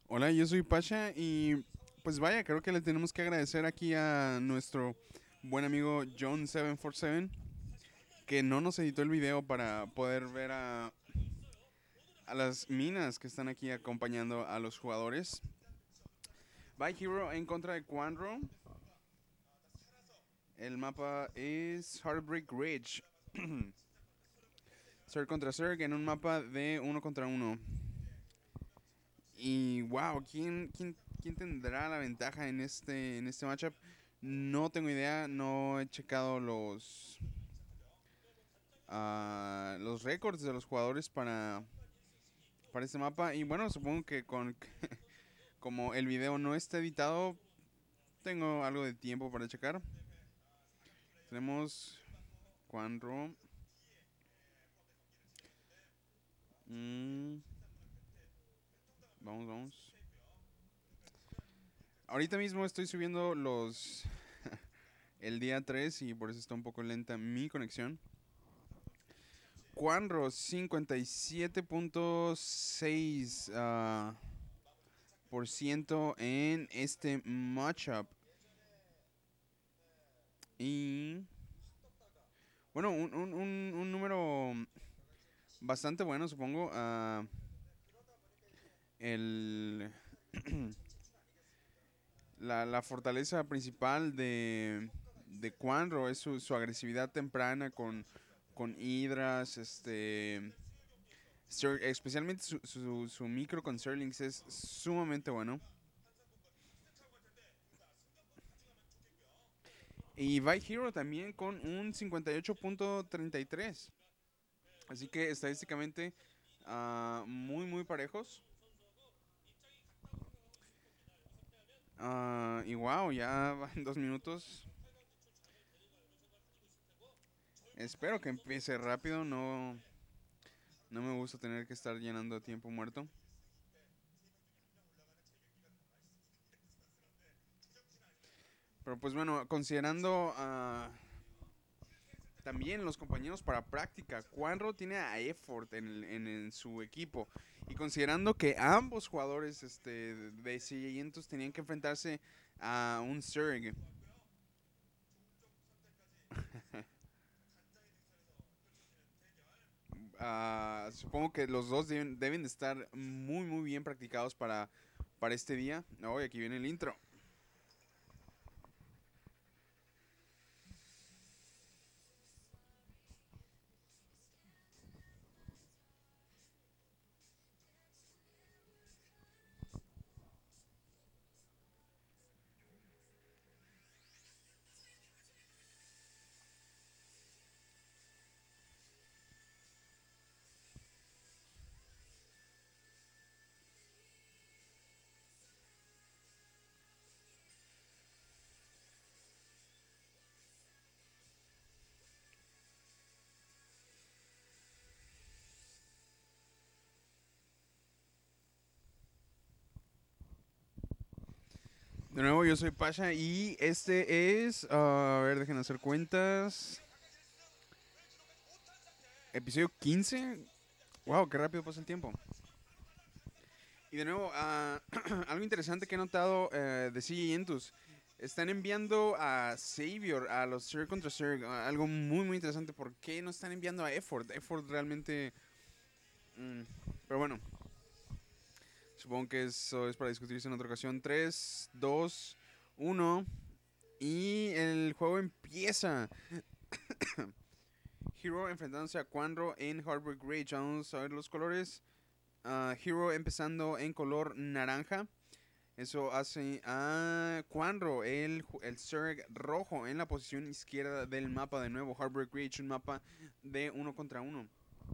Hola, yo soy Pasha y pues vaya, creo que le tenemos que agradecer aquí a nuestro buen amigo John747 que no nos editó el video para poder ver a las minas que están aquí acompañando a los jugadores. By Hero en contra de Quanro. El mapa es Heartbreak Ridge. Zerg contra Zerg en un mapa de uno contra uno. Y wow, ¿quién tendrá la ventaja en este matchup? No tengo idea, no he checado los récords de los jugadores para este mapa. Y bueno, supongo que como el video no está editado, tengo algo de tiempo para checar. Tenemos Quanro. Mm, vamos. Ahorita mismo estoy subiendo el día 3 y por eso está un poco lenta mi conexión. Quanro 57.6 por ciento en este matchup. Y bueno, un número bastante bueno, supongo. El, la fortaleza principal de Quanro es su agresividad temprana con hidras, especialmente su micro con Serlings es sumamente bueno. Y By Hero también con un 58.33. Así que estadísticamente muy parejos. Y wow, ya van 2 minutos. Espero que empiece rápido. No me gusta tener que estar llenando tiempo muerto. Pero pues bueno, considerando también los compañeros para práctica, Quanro tiene a Effort en su equipo. Y considerando que ambos jugadores de C600 tenían que enfrentarse a un Zerg. Supongo que los dos deben de estar muy bien practicados para este día. Oh, y aquí viene el intro. De nuevo, yo soy Pasha y este es, a ver, dejen hacer cuentas. Episodio 15. Wow, qué rápido pasa el tiempo. Y de nuevo, algo interesante que he notado de CJ Entus. Están enviando a Savior, a los Zerg contra Zerg. Algo muy interesante. ¿Por qué no están enviando a Effort? Effort realmente... mm, pero bueno, supongo que eso es para discutirse en otra ocasión. 3, 2, 1. Y el juego empieza. Hero enfrentándose a Quanro en Heartbreak Rage. Vamos a ver los colores. Hero empezando en color naranja. Eso hace a Quanro, el Zerg rojo, en la posición izquierda del mapa. De nuevo, Heartbreak Ridge, un mapa de uno contra uno.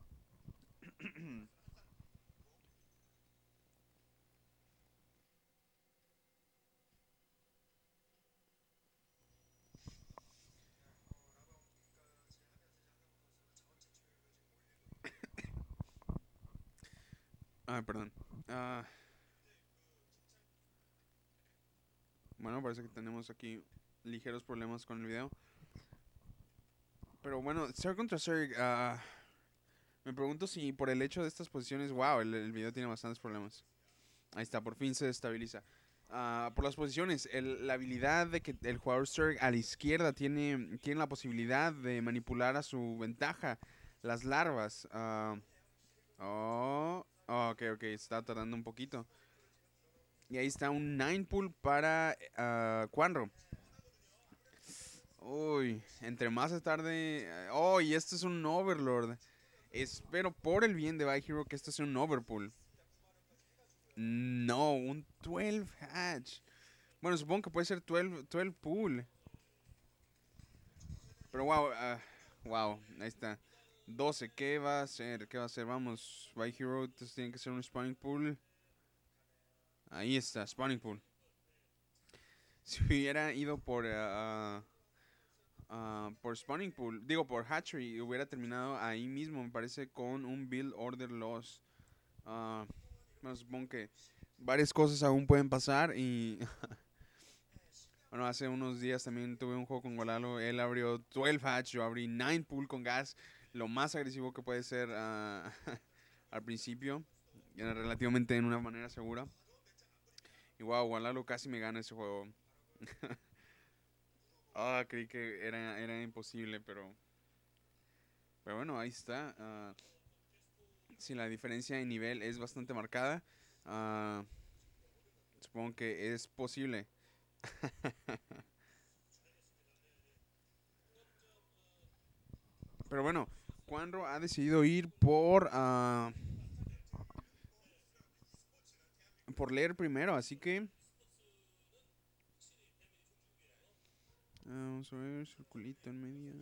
Perdón. Ah, bueno, parece que tenemos aquí ligeros problemas con el video. Pero bueno, Zerg contra Zerg. Me pregunto si por el hecho de estas posiciones, wow, el video tiene bastantes problemas. Ahí está, por fin se estabiliza. Por las posiciones, la habilidad de que el jugador Zerg a la izquierda tiene la posibilidad de manipular a su ventaja las larvas. Ok, está tardando un poquito. Y ahí está un 9 pull para Quanro. Uy, entre más se tarde. Oh, y este es un Overlord. Espero por el bien de Vi Hero que esto sea un Overpull. No, un 12 hatch. Bueno, supongo que puede ser 12 pull. Pero wow, wow, ahí está. 12, ¿qué va a hacer? ¿Qué va a hacer? Vamos, Vi Hero, entonces tiene que ser un spawning pool. Ahí está, spawning pool. Si hubiera ido por spawning pool, digo por hatchery, hubiera terminado ahí mismo, me parece, con un build order loss. Bueno, supongo que varias cosas aún pueden pasar y bueno, hace unos días también tuve un juego con Golalo, él abrió 12 hatch, yo abrí 9 pool con gas, lo más agresivo que puede ser al principio, relativamente en una manera segura. Y wow, Golalo casi me gana ese juego. Creí que era imposible, pero bueno, ahí está. Sí, la diferencia en nivel es bastante marcada. ah, Supongo que es posible. Pero bueno, Juanro ha decidido ir por leer primero, así que vamos a ver, circulito en medio.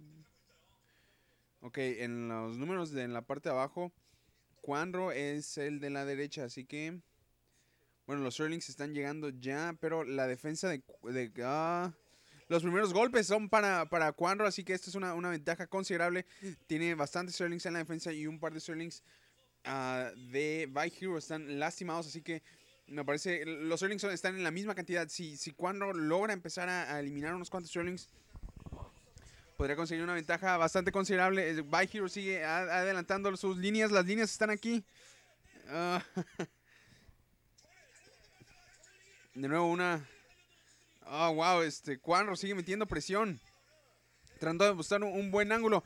Ok, en los números en la parte de abajo, Juanro es el de la derecha, así que bueno, los Sterlings están llegando ya, pero la defensa los primeros golpes son para Quanro, así que esto es una ventaja considerable. Tiene bastantes Sterlings en la defensa y un par de Sterlings de Vi Hero están lastimados, así que me parece los Sterlings están en la misma cantidad. Si Quanro logra empezar a eliminar unos cuantos Sterlings, podría conseguir una ventaja bastante considerable. Vi Hero sigue adelantando sus líneas, las líneas están aquí. Ah, de nuevo una... Oh, wow, Quanro sigue metiendo presión. Tratando de buscar un buen ángulo.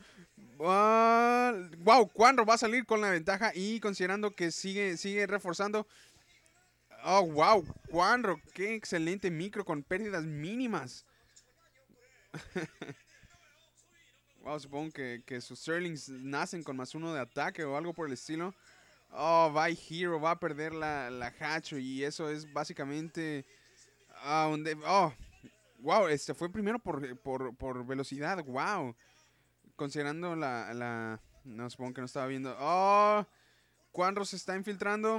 Wow, Quanro va a salir con la ventaja y considerando que sigue reforzando. Oh, wow, Quanro, qué excelente micro con pérdidas mínimas. Wow, supongo que sus Sterlings nacen con +1 de ataque o algo por el estilo. Oh, Vi Hero va a perder la hatch y eso es básicamente... oh, wow, fue primero por velocidad, wow. Considerando no, supongo que no estaba viendo. Oh, Quanro se está infiltrando.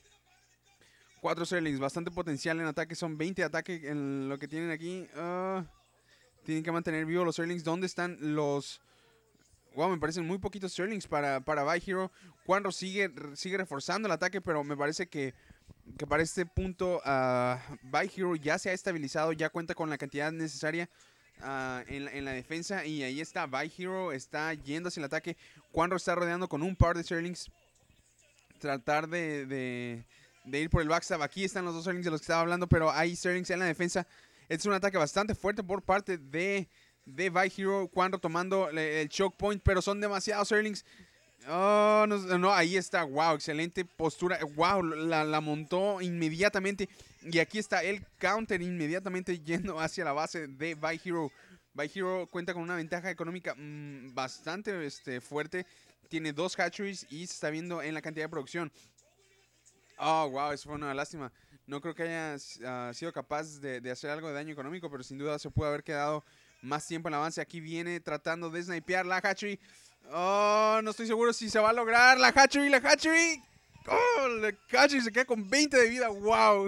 4 Sterlings, bastante potencial en ataque. Son 20 de ataque en lo que tienen aquí. Tienen que mantener vivos los Sterlings. ¿Dónde están los...? Wow, me parecen muy poquitos Sterlings para Vi Hero. Quanro sigue reforzando el ataque, pero me parece que para este punto Vi Hero ya se ha estabilizado, ya cuenta con la cantidad necesaria en la defensa. Y ahí está, Vi Hero está yendo hacia el ataque. Quanro está rodeando con un par de Sterlings. Tratar de ir por el backstab. Aquí están los dos Sterlings de los que estaba hablando, pero hay Sterlings en la defensa. Este es un ataque bastante fuerte por parte de Vi Hero. Quanro tomando el choke point, pero son demasiados Sterlings. Oh, no, ahí está. Wow, excelente postura. Wow, la montó inmediatamente. Y aquí está el counter inmediatamente yendo hacia la base de Vi Hero. Vi Hero cuenta con una ventaja económica bastante fuerte. Tiene 2 hatcheries y se está viendo en la cantidad de producción. Oh, wow, eso fue una lástima. No creo que haya sido capaz de hacer algo de daño económico, pero sin duda se pudo haber quedado más tiempo en el avance. Aquí viene tratando de snipear la hatchery. Oh, no estoy seguro si se va a lograr. La hatchery. Oh, la hatchery se queda con 20 de vida. Wow.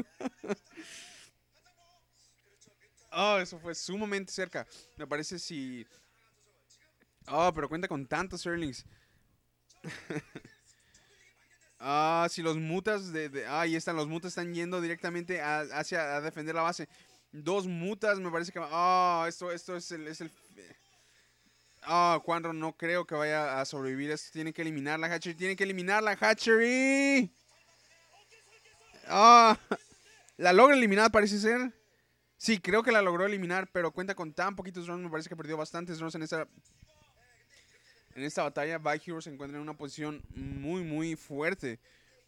Oh, eso fue sumamente cerca. Me parece si... Oh, pero cuenta con tantos Sterlings. Si los mutas ahí están, los mutas están yendo directamente hacia a defender la base. 2 mutas, me parece que... esto es el... Quanro no creo que vaya a sobrevivir. Esto tiene que eliminar la hatchery. Ah, la logra eliminar, parece ser. Sí, creo que la logró eliminar, pero cuenta con tan poquitos drones. Me parece que perdió bastantes drones en esta batalla. Vi Hero se encuentra en una posición muy, muy fuerte.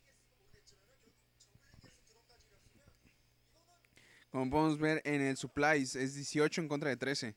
Como podemos ver en el Supplies, es 18 en contra de 13.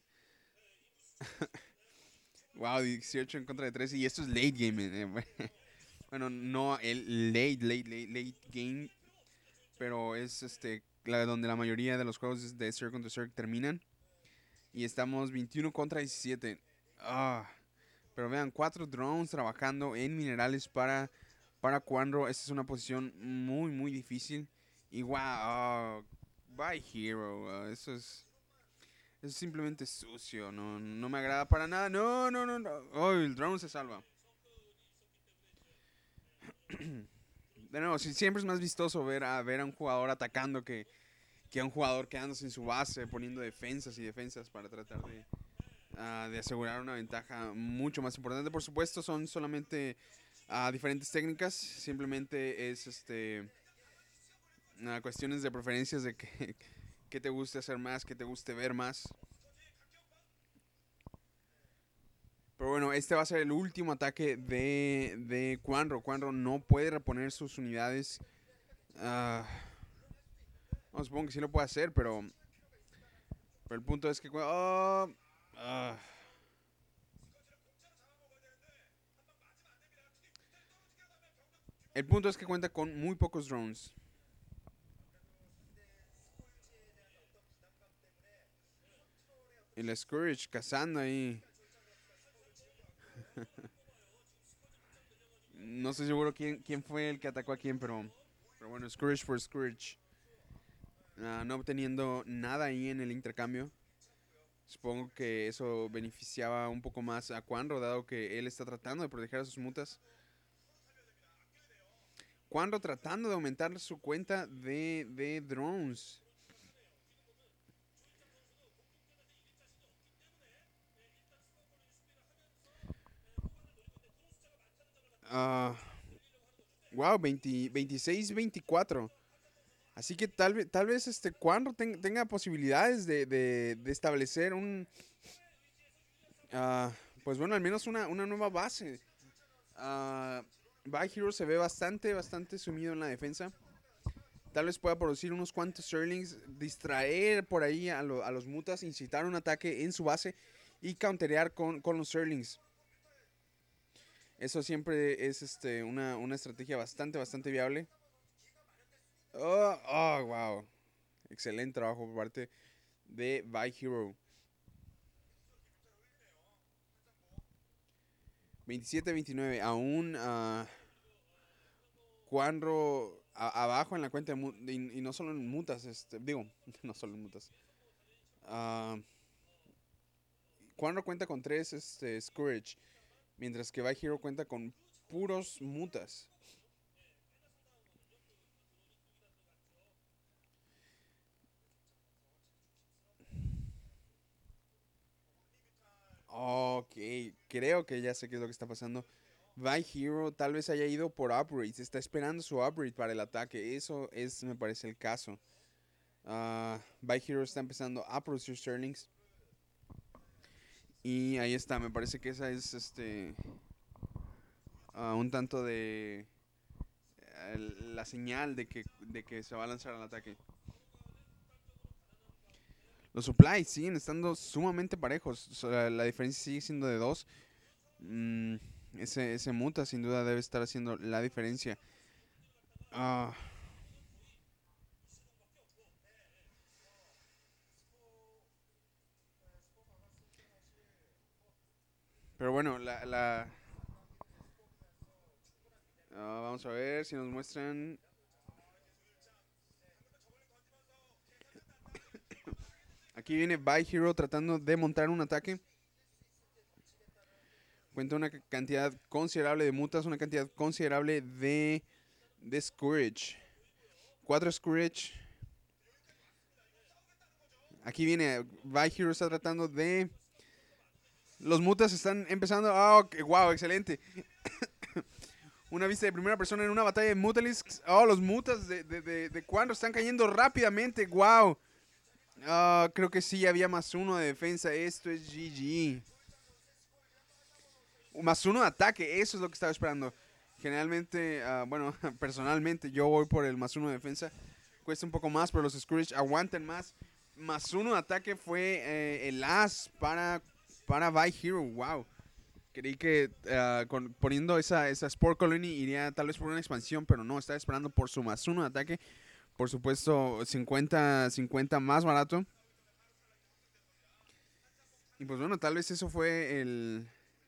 Wow, 18 en contra de 13. Y esto es late game. Bueno, no el late game. Pero es donde la mayoría de los juegos de Circle to Circle terminan. Y estamos 21 contra 17. Ah, pero vean, 4 drones trabajando en minerales para Quandro. Esta es una posición muy, muy difícil. Y wow, by Hero. Eso es simplemente sucio. No, no me agrada para nada. No, no, no, no. Oh, el drone se salva. De nuevo, siempre es más vistoso ver a un jugador atacando que a un jugador quedándose en su base, poniendo defensas y defensas para tratar de asegurar una ventaja mucho más importante. Por supuesto, son solamente diferentes técnicas. Simplemente es cuestiones de preferencias de que te guste hacer más, que te guste ver más. Pero bueno, este va a ser el último ataque de Quandro. Quandro no puede reponer sus unidades. Uh, no, supongo que sí lo puede hacer, pero el punto es que... el punto es que cuenta con muy pocos drones. Y la Scourge cazando ahí. No estoy seguro quién fue el que atacó a quién, pero bueno, Scourge por Scourge. No obteniendo nada ahí en el intercambio. Supongo que eso beneficiaba un poco más a Quandro, dado que él está tratando de proteger a sus mutas. Quandro tratando de aumentar su cuenta de drones. Wow, 26-24. Así que tal vez Quandro tenga posibilidades de establecer pues bueno, al menos una nueva base. By Hero se ve bastante sumido en la defensa. Tal vez pueda producir unos cuantos Sterlings, distraer por ahí a los mutas, incitar un ataque en su base y counterear con los Sterlings. Eso siempre es una estrategia bastante viable. Wow. Excelente trabajo por parte de By Hero. 27-29. Aún Quandro abajo en la cuenta y no solo en mutas. Digo, no solo en mutas. Quandro cuenta con 3 Scourge. Mientras que By Hero cuenta con puros mutas. Ok, creo que ya sé qué es lo que está pasando. By Hero tal vez haya ido por upgrades. Está esperando su upgrade para el ataque. Eso me parece, el caso. By Hero está empezando a producir Sterlings. Y ahí está, me parece que esa es un tanto de la señal de que se va a lanzar al ataque. Los supplies siguen estando sumamente parejos. La diferencia sigue siendo de 2. Ese muta sin duda debe estar haciendo la diferencia. Pero bueno, vamos a ver si nos muestran. Aquí viene By Hero tratando de montar un ataque. Cuenta una cantidad considerable de mutas, una cantidad considerable de Scourge. 4 Scourge. Aquí viene, By Hero está tratando de... Los mutas están empezando... Okay, wow, excelente. Una vista de primera persona en una batalla de Mutalisks. Oh, los mutas de Quandro están cayendo rápidamente. Wow. Creo que sí, había +1 de defensa. Esto es GG. +1 de ataque, eso es lo que estaba esperando. Generalmente, bueno, personalmente yo voy por el +1 de defensa. Cuesta un poco más, pero los Scourge aguantan más. +1 de ataque fue el as para Vi Hero. Wow. Creí que poniendo esa Sport Colony iría tal vez por una expansión, pero no, estaba esperando por su +1 de ataque. Por supuesto, 50 más barato. Y pues bueno, tal vez eso fue el...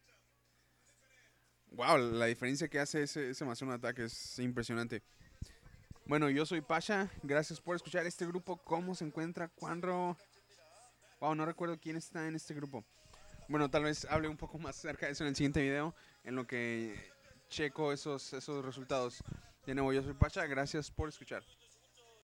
Wow, la diferencia que hace ese +1 de ataque es impresionante. Bueno, yo soy Pasha. Gracias por escuchar este grupo. ¿Cómo se encuentra Quandro? Wow, no recuerdo quién está en este grupo. Bueno, tal vez hable un poco más acerca de eso en el siguiente video, en lo que checo esos resultados. De nuevo, yo soy Pacha, gracias por escuchar.